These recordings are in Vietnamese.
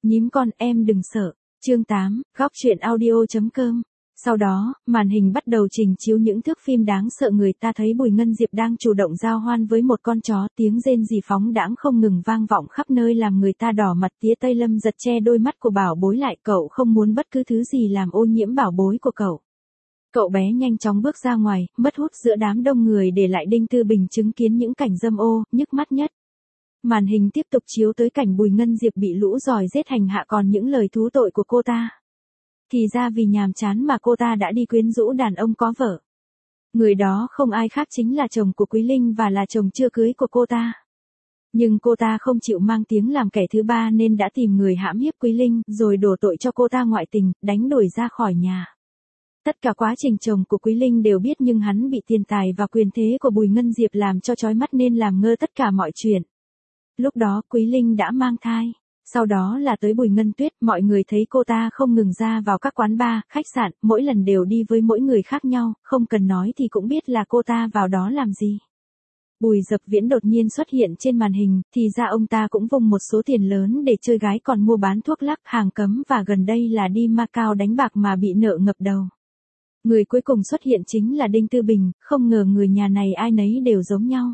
Nhím con em đừng sợ. Chương 8, góc truyện audio.com. Sau đó, màn hình bắt đầu trình chiếu những thước phim đáng sợ. Người ta thấy Bùi Ngân Diệp đang chủ động giao hoan với một con chó, tiếng rên rỉ phóng đãng không ngừng vang vọng khắp nơi làm người ta đỏ mặt tía tay. Lâm giật che đôi mắt của bảo bối lại, cậu không muốn bất cứ thứ gì làm ô nhiễm bảo bối của cậu. Cậu bé nhanh chóng bước ra ngoài, mất hút giữa đám đông người, để lại Đinh Tư Bình chứng kiến những cảnh dâm ô, nhức mắt nhất. Màn hình tiếp tục chiếu tới cảnh Bùi Ngân Diệp bị lũ giỏi giết hành hạ, còn những lời thú tội của cô ta. Thì ra vì nhàm chán mà cô ta đã đi quyến rũ đàn ông có vợ. Người đó không ai khác chính là chồng của Quý Linh và là chồng chưa cưới của cô ta. Nhưng cô ta không chịu mang tiếng làm kẻ thứ ba nên đã tìm người hãm hiếp Quý Linh, rồi đổ tội cho cô ta ngoại tình, đánh đuổi ra khỏi nhà. Tất cả quá trình chồng của Quý Linh đều biết, nhưng hắn bị tiền tài và quyền thế của Bùi Ngân Diệp làm cho chói mắt nên làm ngơ tất cả mọi chuyện. Lúc đó Quý Linh đã mang thai. Sau đó là tới Bùi Ngân Tuyết, mọi người thấy cô ta không ngừng ra vào các quán bar, khách sạn, mỗi lần đều đi với mỗi người khác nhau, không cần nói thì cũng biết là cô ta vào đó làm gì. Bùi Dập Viễn đột nhiên xuất hiện trên màn hình, thì ra ông ta cũng vung một số tiền lớn để chơi gái, còn mua bán thuốc lắc, hàng cấm và gần đây là đi Macau đánh bạc mà bị nợ ngập đầu. Người cuối cùng xuất hiện chính là Đinh Tư Bình, không ngờ người nhà này ai nấy đều giống nhau.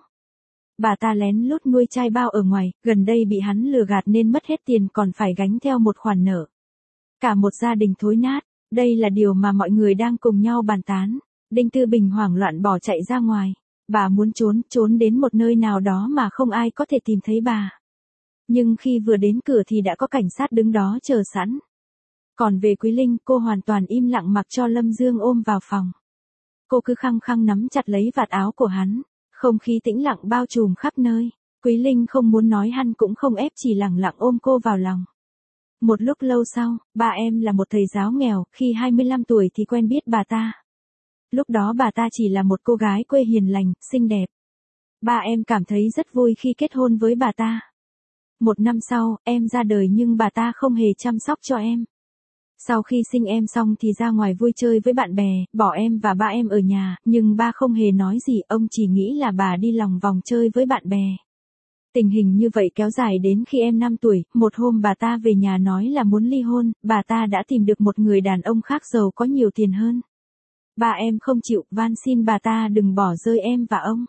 Bà ta lén lút nuôi trai bao ở ngoài, gần đây bị hắn lừa gạt nên mất hết tiền, còn phải gánh theo một khoản nợ. Cả một gia đình thối nát, đây là điều mà mọi người đang cùng nhau bàn tán. Đinh Tư Bình hoảng loạn bỏ chạy ra ngoài. Bà muốn trốn đến một nơi nào đó mà không ai có thể tìm thấy bà. Nhưng khi vừa đến cửa thì đã có cảnh sát đứng đó chờ sẵn. Còn về Quý Linh, cô hoàn toàn im lặng mặc cho Lâm Dương ôm vào phòng. Cô cứ khăng khăng nắm chặt lấy vạt áo của hắn. Không khí tĩnh lặng bao trùm khắp nơi. Quý Linh không muốn nói hắn cũng không ép, chỉ lặng lặng ôm cô vào lòng. Một lúc lâu sau, ba em là một thầy giáo nghèo, khi 25 tuổi thì quen biết bà ta. Lúc đó bà ta chỉ là một cô gái quê hiền lành, xinh đẹp. Ba em cảm thấy rất vui khi kết hôn với bà ta. Một năm sau, em ra đời nhưng bà ta không hề chăm sóc cho em. Sau khi sinh em xong thì ra ngoài vui chơi với bạn bè, bỏ em và ba em ở nhà, nhưng ba không hề nói gì, ông chỉ nghĩ là bà đi lòng vòng chơi với bạn bè. Tình hình như vậy kéo dài đến khi em 5 tuổi, một hôm bà ta về nhà nói là muốn ly hôn, bà ta đã tìm được một người đàn ông khác giàu có nhiều tiền hơn. Ba em không chịu, van xin bà ta đừng bỏ rơi em và ông.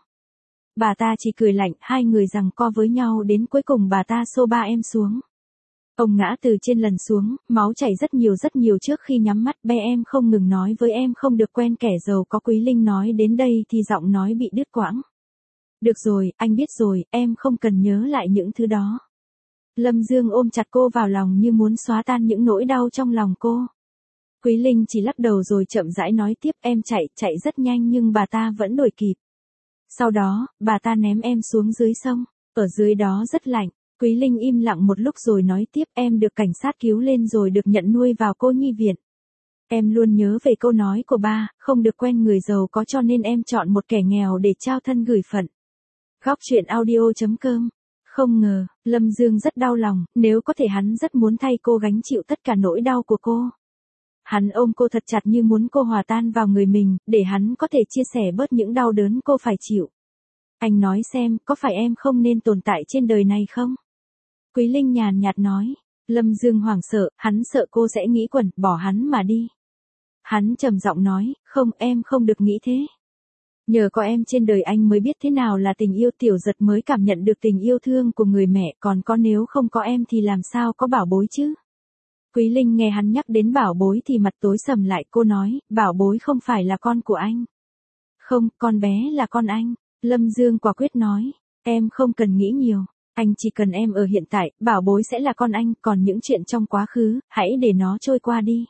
Bà ta chỉ cười lạnh, hai người giằng co với nhau đến cuối cùng bà ta xô ba em xuống. Ông ngã từ trên lần xuống, máu chảy rất nhiều trước khi nhắm mắt. Bé em không ngừng nói với em không được quen kẻ giàu có. Quý Linh nói đến đây thì giọng nói bị đứt quãng. Được rồi, anh biết rồi, em không cần nhớ lại những thứ đó. Lâm Dương ôm chặt cô vào lòng như muốn xóa tan những nỗi đau trong lòng cô. Quý Linh chỉ lắc đầu rồi chậm rãi nói tiếp, em chạy rất nhanh nhưng bà ta vẫn đuổi kịp. Sau đó, bà ta ném em xuống dưới sông, ở dưới đó rất lạnh. Quý Linh im lặng một lúc rồi nói tiếp, em được cảnh sát cứu lên rồi được nhận nuôi vào cô nhi viện. Em luôn nhớ về câu nói của ba, không được quen người giàu có cho nên em chọn một kẻ nghèo để trao thân gửi phận. Góc truyện audio.com. Không ngờ, Lâm Dương rất đau lòng, nếu có thể hắn rất muốn thay cô gánh chịu tất cả nỗi đau của cô. Hắn ôm cô thật chặt như muốn cô hòa tan vào người mình, để hắn có thể chia sẻ bớt những đau đớn cô phải chịu. Anh nói xem, có phải em không nên tồn tại trên đời này không? Quý Linh nhàn nhạt nói. Lâm Dương hoảng sợ, hắn sợ cô sẽ nghĩ quẩn, bỏ hắn mà đi. Hắn trầm giọng nói, không, em không được nghĩ thế. Nhờ có em trên đời anh mới biết thế nào là tình yêu, Tiểu Giật mới cảm nhận được tình yêu thương của người mẹ, còn có nếu không có em thì làm sao có Bảo Bối chứ? Quý Linh nghe hắn nhắc đến Bảo Bối thì mặt tối sầm lại, cô nói, Bảo Bối không phải là con của anh. Không, con bé là con anh. Lâm Dương quả quyết nói, em không cần nghĩ nhiều. Anh chỉ cần em ở hiện tại, Bảo Bối sẽ là con anh, còn những chuyện trong quá khứ, hãy để nó trôi qua đi.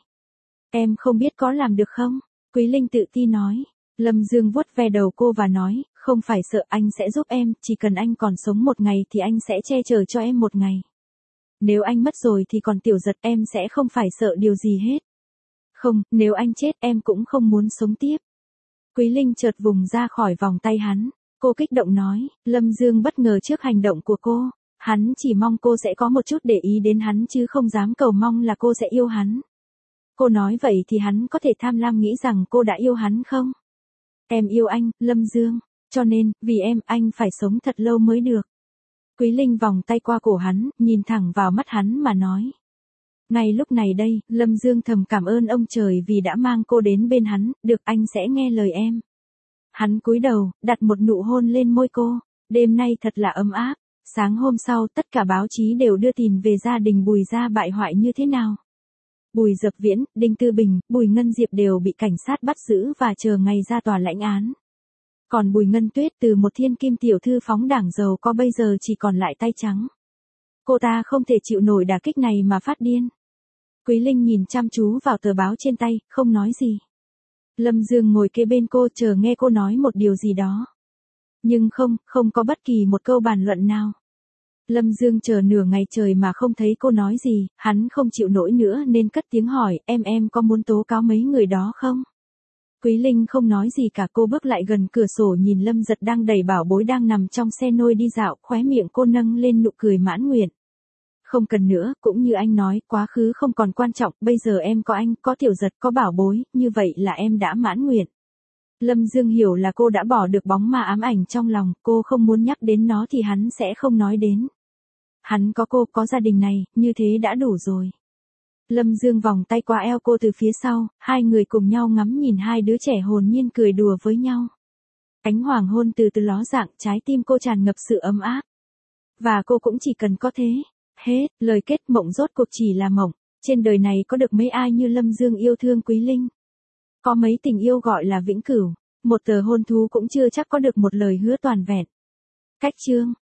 Em không biết có làm được không? Quý Linh tự ti nói. Lâm Dương vuốt ve đầu cô và nói, không phải sợ, anh sẽ giúp em, chỉ cần anh còn sống một ngày thì anh sẽ che chở cho em một ngày. Nếu anh mất rồi thì còn Tiểu Giật, em sẽ không phải sợ điều gì hết. Không, nếu anh chết em cũng không muốn sống tiếp. Quý Linh chợt vùng ra khỏi vòng tay hắn. Cô kích động nói, Lâm Dương bất ngờ trước hành động của cô. Hắn chỉ mong cô sẽ có một chút để ý đến hắn chứ không dám cầu mong là cô sẽ yêu hắn. Cô nói vậy thì hắn có thể tham lam nghĩ rằng cô đã yêu hắn không? Em yêu anh, Lâm Dương. Cho nên, vì em, anh phải sống thật lâu mới được. Quý Linh vòng tay qua cổ hắn, nhìn thẳng vào mắt hắn mà nói. Ngay lúc này đây, Lâm Dương thầm cảm ơn ông trời vì đã mang cô đến bên hắn, được anh sẽ nghe lời em. Hắn cúi đầu, đặt một nụ hôn lên môi cô, đêm nay thật là ấm áp. Sáng hôm sau tất cả báo chí đều đưa tin về gia đình Bùi gia bại hoại như thế nào. Bùi Dập Viễn, Đinh Tư Bình, Bùi Ngân Diệp đều bị cảnh sát bắt giữ và chờ ngày ra tòa lãnh án. Còn Bùi Ngân Tuyết từ một thiên kim tiểu thư phóng đảng giàu có bây giờ chỉ còn lại tay trắng. Cô ta không thể chịu nổi đả kích này mà phát điên. Quý Linh nhìn chăm chú vào tờ báo trên tay, không nói gì. Lâm Dương ngồi kế bên cô chờ nghe cô nói một điều gì đó. Nhưng không có bất kỳ một câu bàn luận nào. Lâm Dương chờ nửa ngày trời mà không thấy cô nói gì, hắn không chịu nổi nữa nên cất tiếng hỏi, em có muốn tố cáo mấy người đó không? Quý Linh không nói gì cả, cô bước lại gần cửa sổ nhìn Lâm Giật đang đẩy bảo bối đang nằm trong xe nôi đi dạo, khóe miệng cô nâng lên nụ cười mãn nguyện. Không cần nữa, cũng như anh nói, quá khứ không còn quan trọng, bây giờ em có anh, có Tiểu Giật, có bảo bối, như vậy là em đã mãn nguyện. Lâm Dương hiểu là cô đã bỏ được bóng ma ám ảnh trong lòng, cô không muốn nhắc đến nó thì hắn sẽ không nói đến. Hắn có cô, có gia đình này, như thế đã đủ rồi. Lâm Dương vòng tay qua eo cô từ phía sau, hai người cùng nhau ngắm nhìn hai đứa trẻ hồn nhiên cười đùa với nhau. Ánh hoàng hôn từ từ ló dạng, trái tim cô tràn ngập sự ấm áp. Và cô cũng chỉ cần có thế. Hết, lời kết mộng rốt cuộc chỉ là mộng. Trên đời này có được mấy ai như Lâm Dương yêu thương Quý Linh. Có mấy tình yêu gọi là vĩnh cửu. Một tờ hôn thú cũng chưa chắc có được một lời hứa toàn vẹn. Cách chương